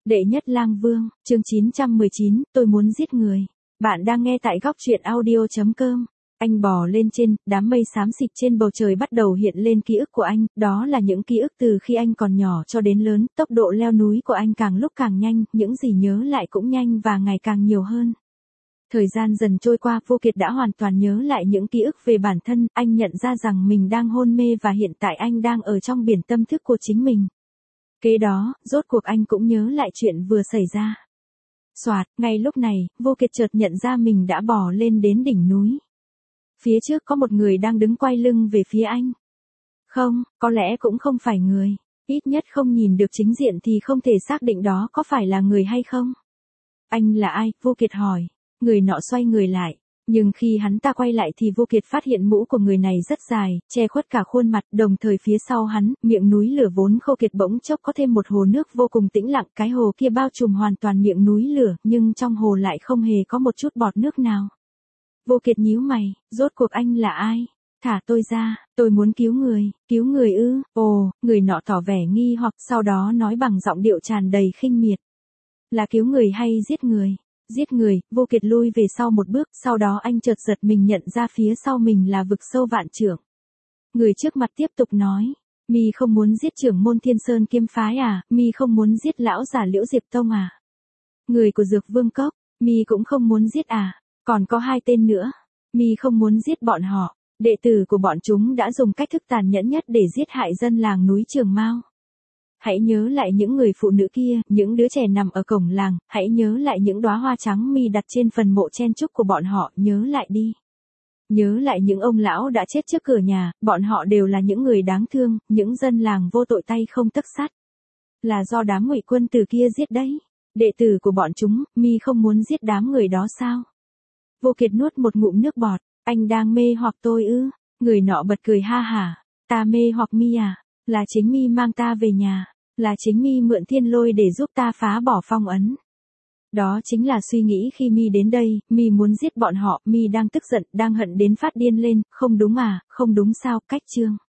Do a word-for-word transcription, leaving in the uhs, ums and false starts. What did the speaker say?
Đệ nhất lang vương, chương chín trăm mười chín, tôi muốn giết người. Bạn đang nghe tại góc truyện audio chấm com. Anh bò lên trên, đám mây xám xịt trên bầu trời bắt đầu hiện lên ký ức của anh, đó là những ký ức từ khi anh còn nhỏ cho đến lớn, tốc độ leo núi của anh càng lúc càng nhanh, những gì nhớ lại cũng nhanh và ngày càng nhiều hơn. Thời gian dần trôi qua, Vô Kiệt đã hoàn toàn nhớ lại những ký ức về bản thân, anh nhận ra rằng mình đang hôn mê và hiện tại anh đang ở trong biển tâm thức của chính mình. Kế đó, rốt cuộc anh cũng nhớ lại chuyện vừa xảy ra. Soạt, ngay lúc này, Vô Kiệt chợt nhận ra mình đã bò lên đến đỉnh núi. Phía trước có một người đang đứng quay lưng về phía anh. Không, có lẽ cũng không phải người. Ít nhất không nhìn được chính diện thì không thể xác định đó có phải là người hay không. Anh là ai? Vô Kiệt hỏi. Người nọ xoay người lại. Nhưng khi hắn ta quay lại thì Vô Kiệt phát hiện mũ của người này rất dài, che khuất cả khuôn mặt, đồng thời phía sau hắn, miệng núi lửa vốn khô kiệt bỗng chốc có thêm một hồ nước vô cùng tĩnh lặng, cái hồ kia bao trùm hoàn toàn miệng núi lửa, nhưng trong hồ lại không hề có một chút bọt nước nào. Vô Kiệt nhíu mày, rốt cuộc anh là ai? Thả tôi ra, tôi muốn cứu người, cứu người ư? Ồ, người nọ tỏ vẻ nghi hoặc, sau đó nói bằng giọng điệu tràn đầy khinh miệt. Là cứu người hay giết người? Giết người. Vô Kiệt lui về sau một bước, sau đó anh chợt giật mình nhận ra phía sau mình là vực sâu vạn trượng. Người trước mặt tiếp tục nói, mi không muốn giết trưởng môn Thiên Sơn Kiếm Phái à, mi không muốn giết lão già Liễu Diệp Tông à? Người của Dược Vương Cốc, mi cũng không muốn giết à? Còn có hai tên nữa, mi không muốn giết bọn họ, đệ tử của bọn chúng đã dùng cách thức tàn nhẫn nhất để giết hại dân làng núi Trường Mao. Hãy nhớ lại những người phụ nữ kia, những đứa trẻ nằm ở cổng làng, hãy nhớ lại những đóa hoa trắng mi đặt trên phần mộ chen chúc của bọn họ, nhớ lại đi. Nhớ lại những ông lão đã chết trước cửa nhà, bọn họ đều là những người đáng thương, những dân làng vô tội tay không tấc sắt. Là do đám Ngụy quân tử kia giết đấy. Đệ tử của bọn chúng, mi không muốn giết đám người đó sao? Vô Kiệt nuốt một ngụm nước bọt, anh đang mê hoặc tôi ư? Người nọ bật cười ha hả, ta mê hoặc mi à? Là chính mi mang ta về nhà, là chính mi mượn thiên lôi để giúp ta phá bỏ phong ấn. Đó chính là suy nghĩ khi mi đến đây, mi muốn giết bọn họ, mi đang tức giận, đang hận đến phát điên lên, không đúng à, không đúng sao, cách chương.